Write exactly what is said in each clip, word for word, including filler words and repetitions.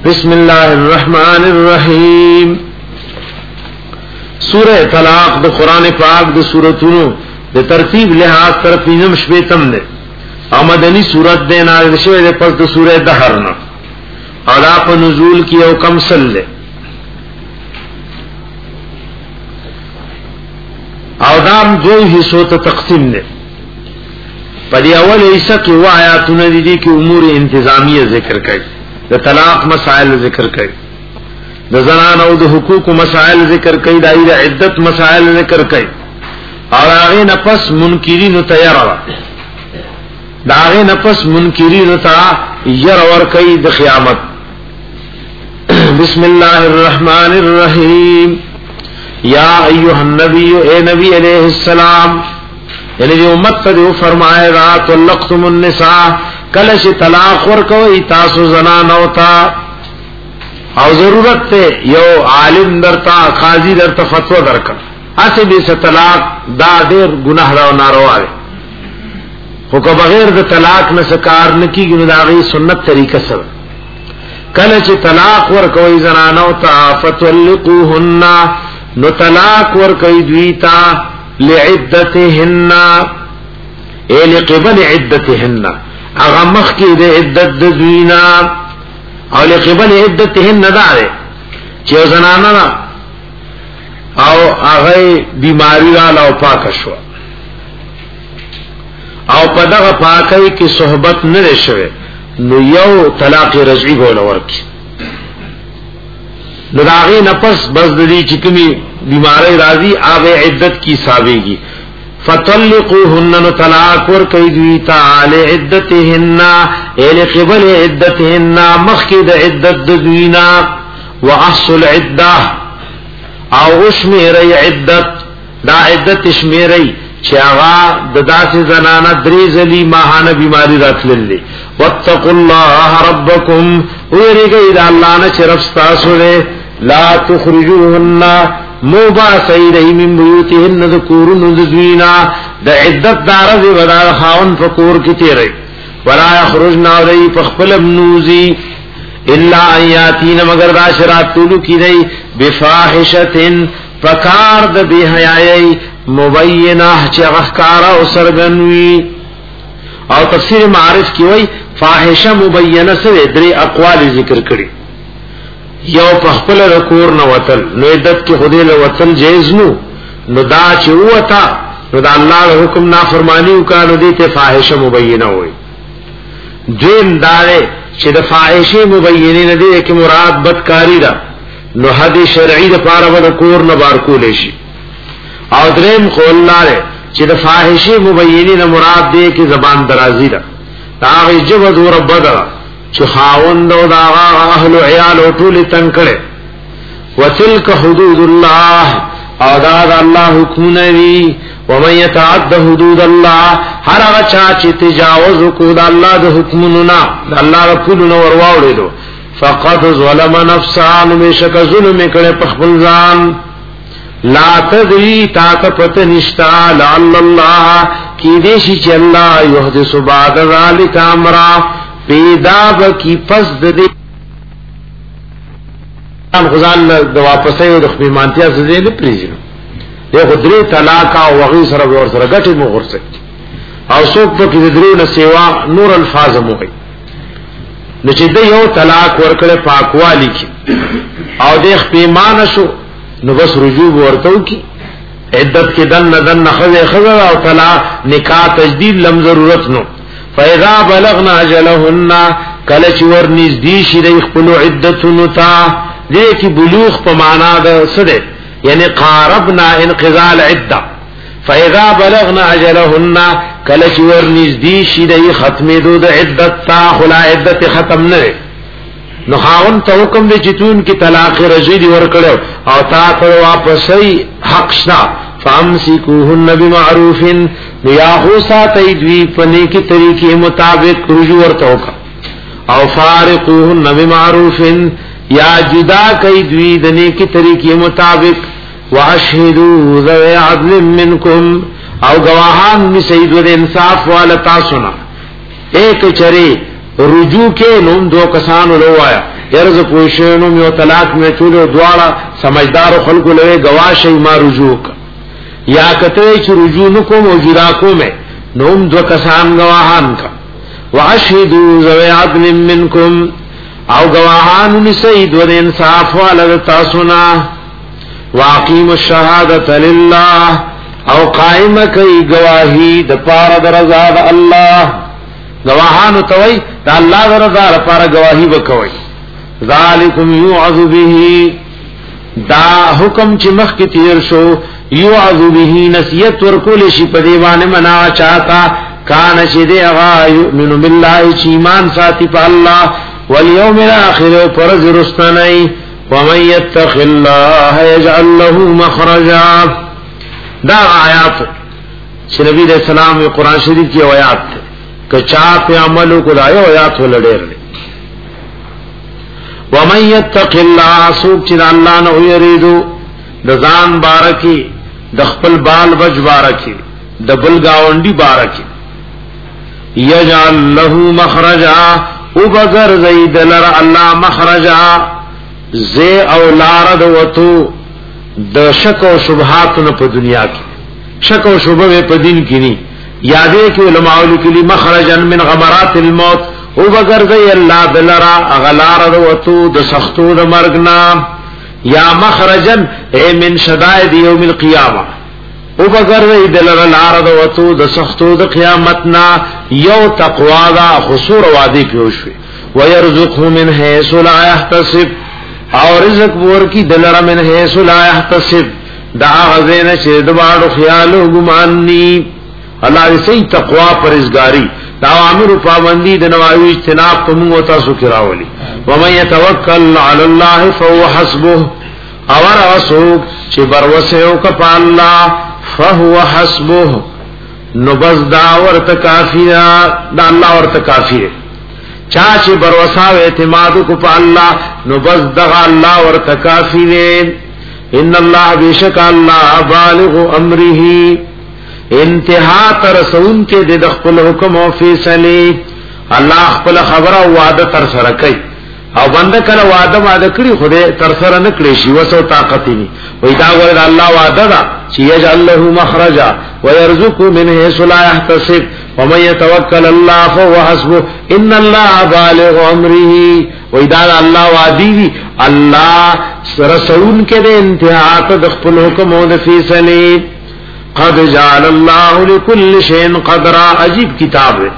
بسم الله الرحمن الرحیم. سورہ طلاق د قران پاک د سوراتونو د ترتیب لحاظ طرف پینم شپیتم ده او مدنی سورت ده نازل شوه د پس د سورہ دهر نه او لا په نزول کې او کم سل ده او دام دو حصو ته تقسیم ده. په دی اول حصہ کې و آیاتونه دي کې امور انتظامیه ذکر کړي، د طلاق مسائل ذکر کړي، د زنان او د حقوق مسائل ذکر کړي، د عدت مسائل ذکر کړي، او هغه نفس منکرین تیارا دا هغه نفس منکرین ته ير ور کوي د قیامت. بسم الله الرحمن الرحیم. یا ایها النبی اے نبی علیہ السلام، یعنی دی امت ته فرمائے را طلقتم النساء، کلش طلاق ورکوي تاسو زنان او تا او ضرورت ته یو عالم درتا قاضی درتا فتوا درکا اسی به طلاق دا ډیر گناہ دا ناروا دی، خو که بغیر د طلاق نه سکار نکیږي نو دا غي سنت طریقه سره کله چې طلاق ورکوي زنان او تا فتلقوهن نو طلاق ورکوي دوی تا لعدتهن اے لقبل عدتهن اغه مخ کې د عدت د دوینا او لقبل عدتهن داره چې زنانه او هغه بیماری را او پاک شو او په دغه پاکۍ کې صحبت نه لشي نو یو طلاق رجعي بوله ورکی نو داغه نفس بس د دې چې کومي بیماری راځي هغه عدت کی حسابيږي. فطلقوهن طلاق ور کوي دوی تعالی عدتهن ال قبل عدتهن مخکد عدت دوینا واحصل عده او شمیری عدت دا عدت شمیری چې هغه د داسې زنانه درې ځلی ماهانه بیماری راتللې. واتقوا الله ربکم ويرګي د الله نه چې رب تاسو له لا تخرجوهن موبا سیدہی من بیوتهن ذکورن ذوینا دا عدت دارز ودا خاون فکور کی تیرے ولا یخرجنا علی فخپل منوزی الا ایاتین مگر دا شرات طولو کی دی بفاحشتن فکار دا بی حیائی مبینہ چغخکارا و سرگنوی. او تفسیر معارف کی وی فاحشہ مبینہ سے دری اقوال ذکر کری، یو په خپل رکور نه وتل نو عدت کې خدای له وتل جایز نو نو دا چې وتا نو دا الله حکم نافرمانی وکړو دي ته فاحشه مبینه وي. دین دار چې د فاحشه مبینه نه دي کې مراد بدکاری ده نو حد شرعي د پاره ود کور نه بار کول شي. او دریم قول لاره چې د فاحشه مبینه نه مراد دي کې زبان درازي ده هغه جبد رب بدر چې خاوند او دا اهل عیال او ټول تنکړه. وتلک حدود الله او دا الله حکمونه وی ومن يتعد حدود الله هر هغه چا چې تجاوز کو دا الله د حکمونو نه دا الله رسولونو ورواوړي فقد ظلم نفسه مشک ظلم کړي په خپل ځان. لا تدري طاقت نشتا لعل الله کی دیشی چې الله یحدث بعد ذلک امرا پیدا بکی پس د دې ان غزال د واپسې او د خپلمانتیا زده نه پریږي یو خدای طلاق او وغي سره ور سره غټي مو ورسه او څوک په کې درو نه سیوا نور الفاظ مو کوي نو چې د یو طلاق ورکړه پاکوالی کی او د خپلمان شو نو بس رجوع ورته کی عدت کې دن ندن نخذ خذ او طلاق نکاح تجدید لم ضرورت نو. فاذا بلغنا اجلهن کله چې ور نږدې شي د خپل عدتونو ته دې کې بلوغ په معنا ده سده یعنی قاربنا انقضاء العده. فاذا بلغنا اجلهن کله چې ور نږدې شي د ختمې د عدت ته خلا عدت ختم نه نو خاون ته حکم دی چې تون کې طلاق رجعي ور کړو او تا ته واپسې حق شته. فامسکوهن بمعروف یا هو ساتي دوی په نیکی طریقې مطابق رجوع ورته وکا او فارقوهن بمعروف یا جدا کوي دوی د نیکی طریقې مطابق. واشهدوا ذوي عدل منکم او گواهان می سید و انصاف والا تاسو نه ایک چره رجوع کې نوم دو کسانو لوایا ارز پوشنو میو طلاق میں چولو دوارا سمجھدار خلق لوے گواشی ما رجوع کا یا کتوی چی رجوع نکو موجودا کو میں نوم دو کسان گواہان کا واشهدوا ذوی عدل منکم او گواهان نسید و انصاف والا تاسونا واقیم الشهادت لله او قائم کئی گواہی د پار درزا د الله گواهان توي د الله درزا د پار گواہی وکوي ذالکم یعذ به دا حکم چې مخ کی تیر شو یعذ به نصیحت ورکول شي په دیوانه منا چاہتا کان چې دی هغه یؤمن بالله چې ایمان ساتي په الله والیوم الاخر فرز رستنی ومن يتق الله يجعل له مخرجا دا آیات چې نبی رسول الله قرآن شریف کی آیات کچا په عملو کو دا آیات ولډیر ومن يتق الله سوق چې الله نه یریدو د ځان بارکی د خپل بال بچ بارکی د بل گاونډي بارکی یجعل له مخرجا او بغیر زید لر الله مخرجا زی او لارد وتو د شک او شبهات نه په دنیا کې شک او شبهه په دین کې ني یادې کې علماء لیکلي مخرجا من غمرات الموت او بغیر زی الله دلرا اغلارد وتو د سختو د مرګنا یا مخرجا من شدائد یوم القیامه او بغیر زی دلرا لارد وتو د سختو د قیامتنا یو تقوا دا خسور وادي پیوشوي ويرزقه من حيث لا يحتسب او رزق ورکی دلرا من حيث لا يحتسب دا غزین چې د باندې خیال او ګمان ني الله دې صحیح تقوا پرهیزګاری دا امر پابندی د نواوی اجتناب کوم او تاسو کراولي ومن يتوکل على الله فهو حسبه اور اسو چې بروسه او کپ الله فهو حسبه نو بس دا ورته کافی دا الله ورته کافی چا چې بروسا او اعتماد کو په الله نو بس دغه الله ورته کافی دی ان الله بیشک الله بالغ امره انتها تر سون کې د خپل حکم او فیصله الله خپل خبره او وعده تر سره کوي او بنده کله وعده وعده کړی خدای تر سره نه کړی شي وسو طاقت ني وای دا ور الله وعده دا چې یجعل له مخرجا ويرزقه من حيث لا يحتسب ومن يتوكل الله فهو حسبه ان الله بالغ امره وای دا الله وعدي دي الله رسول کې د انتها ته خپل حکم او د فیصله قد جعل الله لكل شيء قدرا عجیب کتاب ہے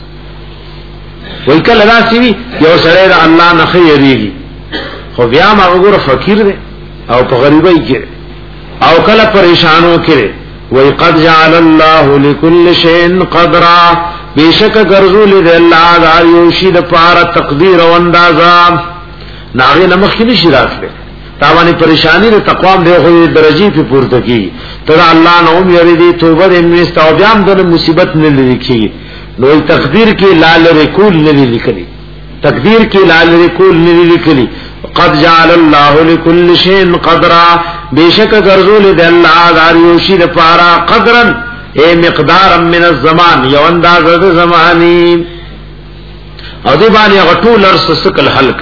وای کله راسی یو سره د الله نه خیریږي خو بیا ما وګوره فقیر دی او په غریبۍ کې او کله پریشانو کې وای قد جعل الله لكل شيء قدرا بیشک ګرځول دی الله د یوشي د پاره تقدیر او اندازا ناغه نمخ کې نشي راتله تاوانی پریشانی د تقوام دی خو درجه په پورته کی تر الله نو یری دی توبه دې مستو بیا د مصیبت نه لیکي نو تقدیر کې لال رکول نه لیکلي تقدیر کې لال رکول نه لیکلي قد جعل الله لكل شيء قدرا بیشک ګرځول دی الله د یوشي د پاره قدرن اے مقدار من الزمان یو اندازه د زمانی او دی باندې غټول ارس سکل حلق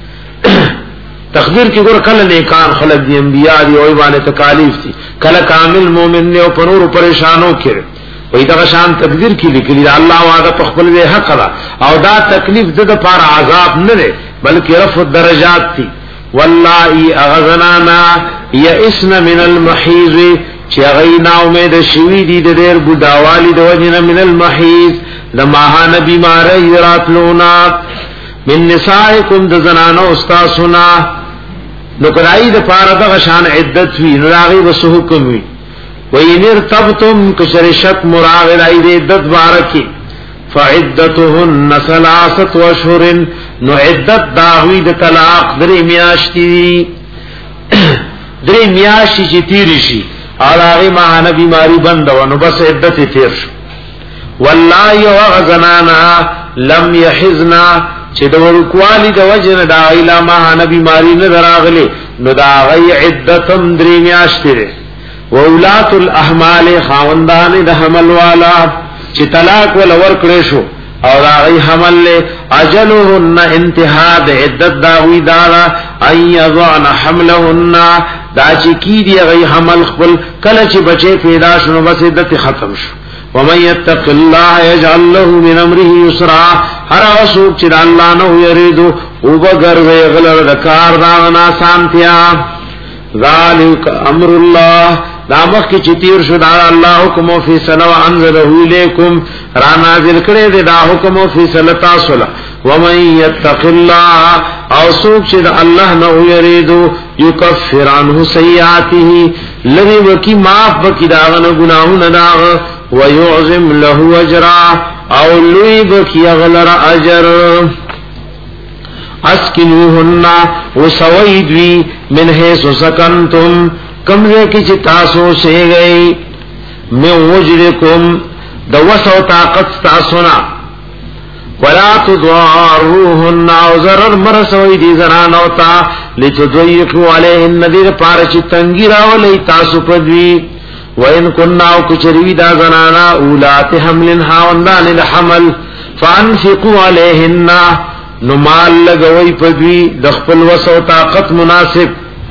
تقدیر کې ګور کله نیکان خلق دی انبیاء دی او باندې تکالیف دي کله کامل مؤمن نه او پنور پریشانو کړي وې دا شان تقدیر کې لیکلي الله وعده په خپل وی حق را او دا تکلیف د لپاره عذاب نه دی بلکې رفع درجات دي والله اغذنانا یئسن من المحیض چې غینا امید شوی دي د ډېر بډاوالی د وجنه من المحیض لماهانه بیماری راتلونا من نسائکم د زنانو استاسنا نو کدای د پاره د شان عدت وی راغي وسو حکم وی وینر تبتم کشر شک مراغ ای د عدت بارکی فعدتهن ثلاثه اشهر نو عدت داوی د طلاق درې میاشتي درې میاشتي چې تیر شي علاوه ما نه بیماری بند ونو بس عدت تیر شو والله یغزنانا لم يحزنا چې د ورکوالی د وجه د ایلا ما نه بیماری نه دراغلي نو دا غي عدتم درې میاشتي و اولات الاحمال خاوندان د حمل والا چې طلاق ول ور کړې شو او دا غي حمل له اجلهن انتها د عدت داوی دارا ان یضعن حملهن دا چې کی دی غي حمل خپل کله چې بچي پیدا شنو بس عدت ختم شو. ومن يتق الله يجعل له من امره يسرا هر اوسوک چې الله نو یریدو او بغروي غلر د کار دا نه سانتیا. ذالک امر الله دا مخ کی چتیر شو دا الله حکم او فیصله انزله الیکم را نازل کړي دا حکم او فیصله تاسو له. ومن يتق الله او سوک چې الله نو یریدو یکفر عنه سیئاته لری وکي معاف وکي دا غنه ګناهونه دا ويعظم له اجرا او لوی بکی غلر اجر. اسکنوهن وسویدوی من حیث سکنتم کمزے کی چی تاسو سے گئی من وجرکم دوسو طاقت تاسونا ولا تضواروهن او ضرر مرسوی دی زنانوتا لتضویقو علیهن دیر پارچی تنگی راولی تاسو پدوی. وَإِن كُنَّا وَكُچَرِوِي دا زنانا اولات حمل هاوندان الحمل فَأَنْفِقُوا عَلَيْهِنَّ نمال لگوئی پدوی دخپل وسو طاقت مناسب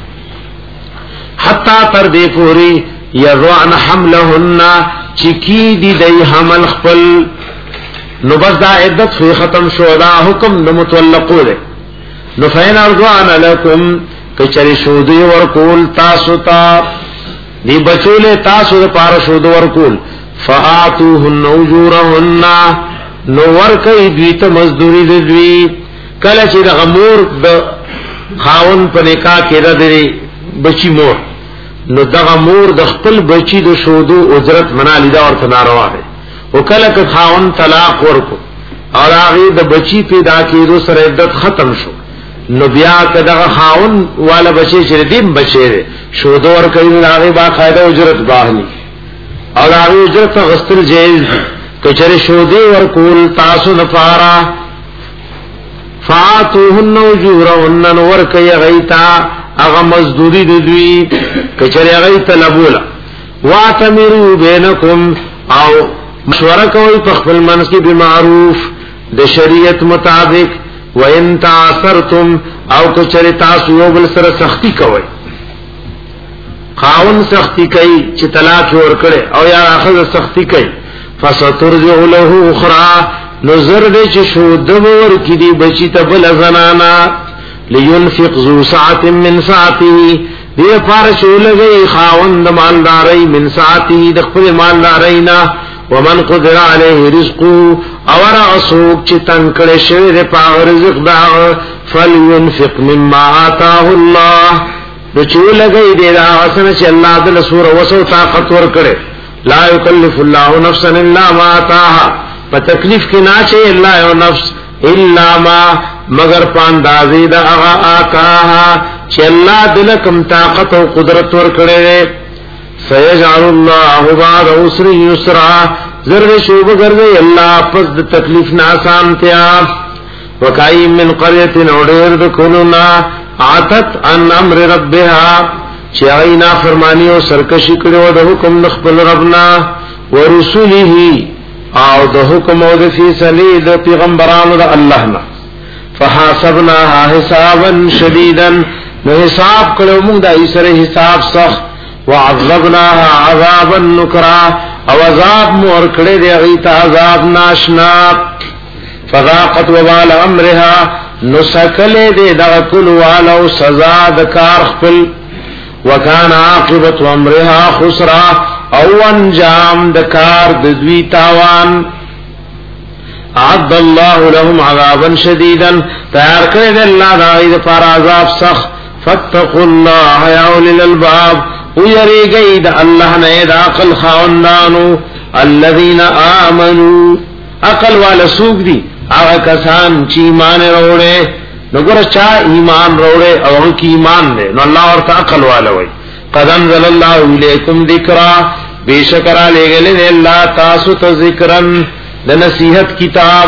حتی تردی پوری یضعن حملهن چکی دی دی حمل خپل. نو بس دا عدت فی ختم شو دا حکم دا متولقو دے. نو فین ارضوان لکم کچری شودی ورکول تاسو تا دی بچولے تاسو دا پار شود ورکول فآتوهن اجورهن نو ورکی دویت مزدوری دوی کله چې د غمور د خاون په نکاح کې را دی بچی مور نو د غمور د خپل بچی د شودو اجرت منالی دا ورته ناروا ده. او کله که خاون طلاق ورکو او هغه د بچی پیدا کېدو سره عدت ختم شو نو بیا کداغه خاون والا بچی چې دیم بچی ده شودو ور کوي هغه با قاعده اجرت باهني او هغه اجرت غستل جایز دي. کچره شودي ور کول تاسو نفارا فاتوهن اجورهن ور کوي غیتا هغه مزدوری دوی کچره غیتا لبولا واتمروا بینکم او مشوره کوي په خپل منځ کې به معروف د شریعت مطابق. وَإِن تَعَثَرْتُمْ او کچره تاسو یو بل سره سختی کوي خاون سختی کوي چې طلاق ورکړي او یا اخر سختی کوي فسترجع له اخرى نظر دې چې شو دور کې دی بچی ته بل زنانا لينفق ذو ساعه من ساعته دې فارش لګي خاون د مالداري من ساعته د خپل مالدارینا. ومن قدر علیه رزقه اور اسوک چې تن کړي شوی د پاغ رزق دا فلينفق مما آتاه الله د چول لګي دی دا اسنه چې الله د سور وسو طاقت ور کړي. لا یکلف الله نفسا الا ما آتاها په تکلیف کې نه چې الله یو نفس الا ما مگر پاندازې دا هغه آتاها چې الله د کوم طاقت او قدرت ور کړي. سيجعل الله بعد عسر يسرا زر شوب ګرځي الله پس د تکلیف نه آسان تیا. وکای من قريه نوډر د کولنا عتت ان امر ربها چاینا فرمانی او سرکشی کړو د حکم خپل ربنا ورسوله او د حکم او د فیصله د پیغمبرانو د الله نه. فحاسبناها حسابا شديدا نو حساب کړو موږ د ایسره حساب سخت. وعذبناها عذابا نكرا او عذاب مور کړه دی غیت عذاب ناشنا. فذاقت وبال امرها نسکل دی دا کل والو سزا د کار خپل. وکان عاقبت امرها خسرا او انجام د کار د دوی تاوان. اعد الله لهم عذابا شديدا تیار کړی دی الله دا غیت پر عذاب سخت. فاتقوا الله يا اولي الالباب ويريغي دا الله نه دا عقل خاوندانو الذين امنوا عقل والا سوق دي هغه کسان چې ایمان وروړي نو ګره چا ایمان وروړي او کی ایمان نه نو الله ورته عقل والا وای. قد انزل الله اليكم ذکرا بیشکر لګل نه الله تاسو ته ذکرن د نصیحت کتاب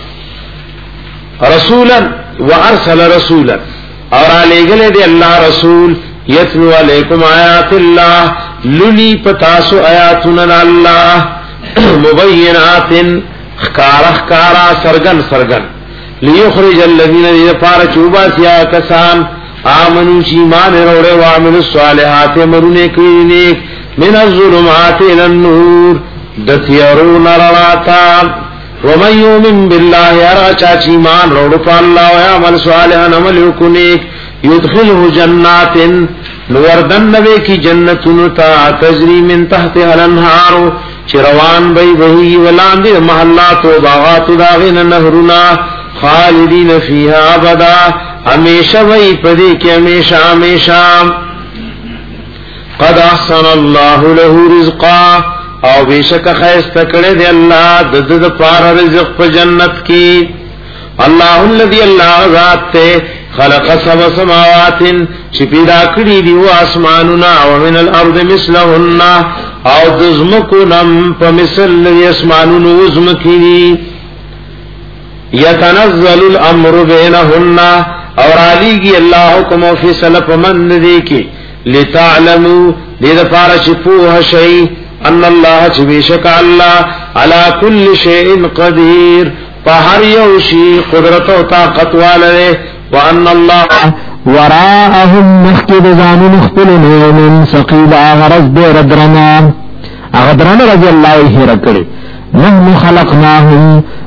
رسولا وارسل رسولا اور لګل دی الله رسول یتلو علیکم آیات اللہ للی پتاسو آیاتنا اللہ مبینات خکارا خکارا سرگن سرگن لیخرج الذین یفار چوبا سیا کسان آمنو چیمان روڑے وعمل الصالحات مرنے کئی نیک من الظلمات الى النور دتیرون رڑاتا ومن یومن باللہ ارغا چاچی مان روڑ پا اللہ ویعمل صالحا عمل یکنیک یدخلہ جنات نوردن نوے کی جنتنتا تجری من تحت الانہارو چروان بی بہی ولاندی محلات و باغات داغین نہرنا خالدین فیہا ابدا ہمیشہ وی پدی کے ہمیشہ ہمیشہ قد احسن اللہ له رزقا او بیشک خیست کرے دے اللہ دد د پار رزق پا جنت کی اللہ الذی اللہ ذات تے خلق سبع سماوات چپیدا کری دیو آسماننا ومن الارض مثلهن او دزمکنم پا مثل لذی اسمانون وزمکی یتنزل الامر بینهن اور علیگی اللہ حکم و فیصل پا من دے کی لتعلمو دید پارا چپوہ شئی ان اللہ چبیشک اللہ علا کل شیء قدیر پہر یوشی قدرت و طاقت والے وان اللہ وراءهم مخکد زانو مختلن من سقیل آغرز دے ردرنا اغدرنا رضی اللہ ہی رکڑی نحن خلقناهم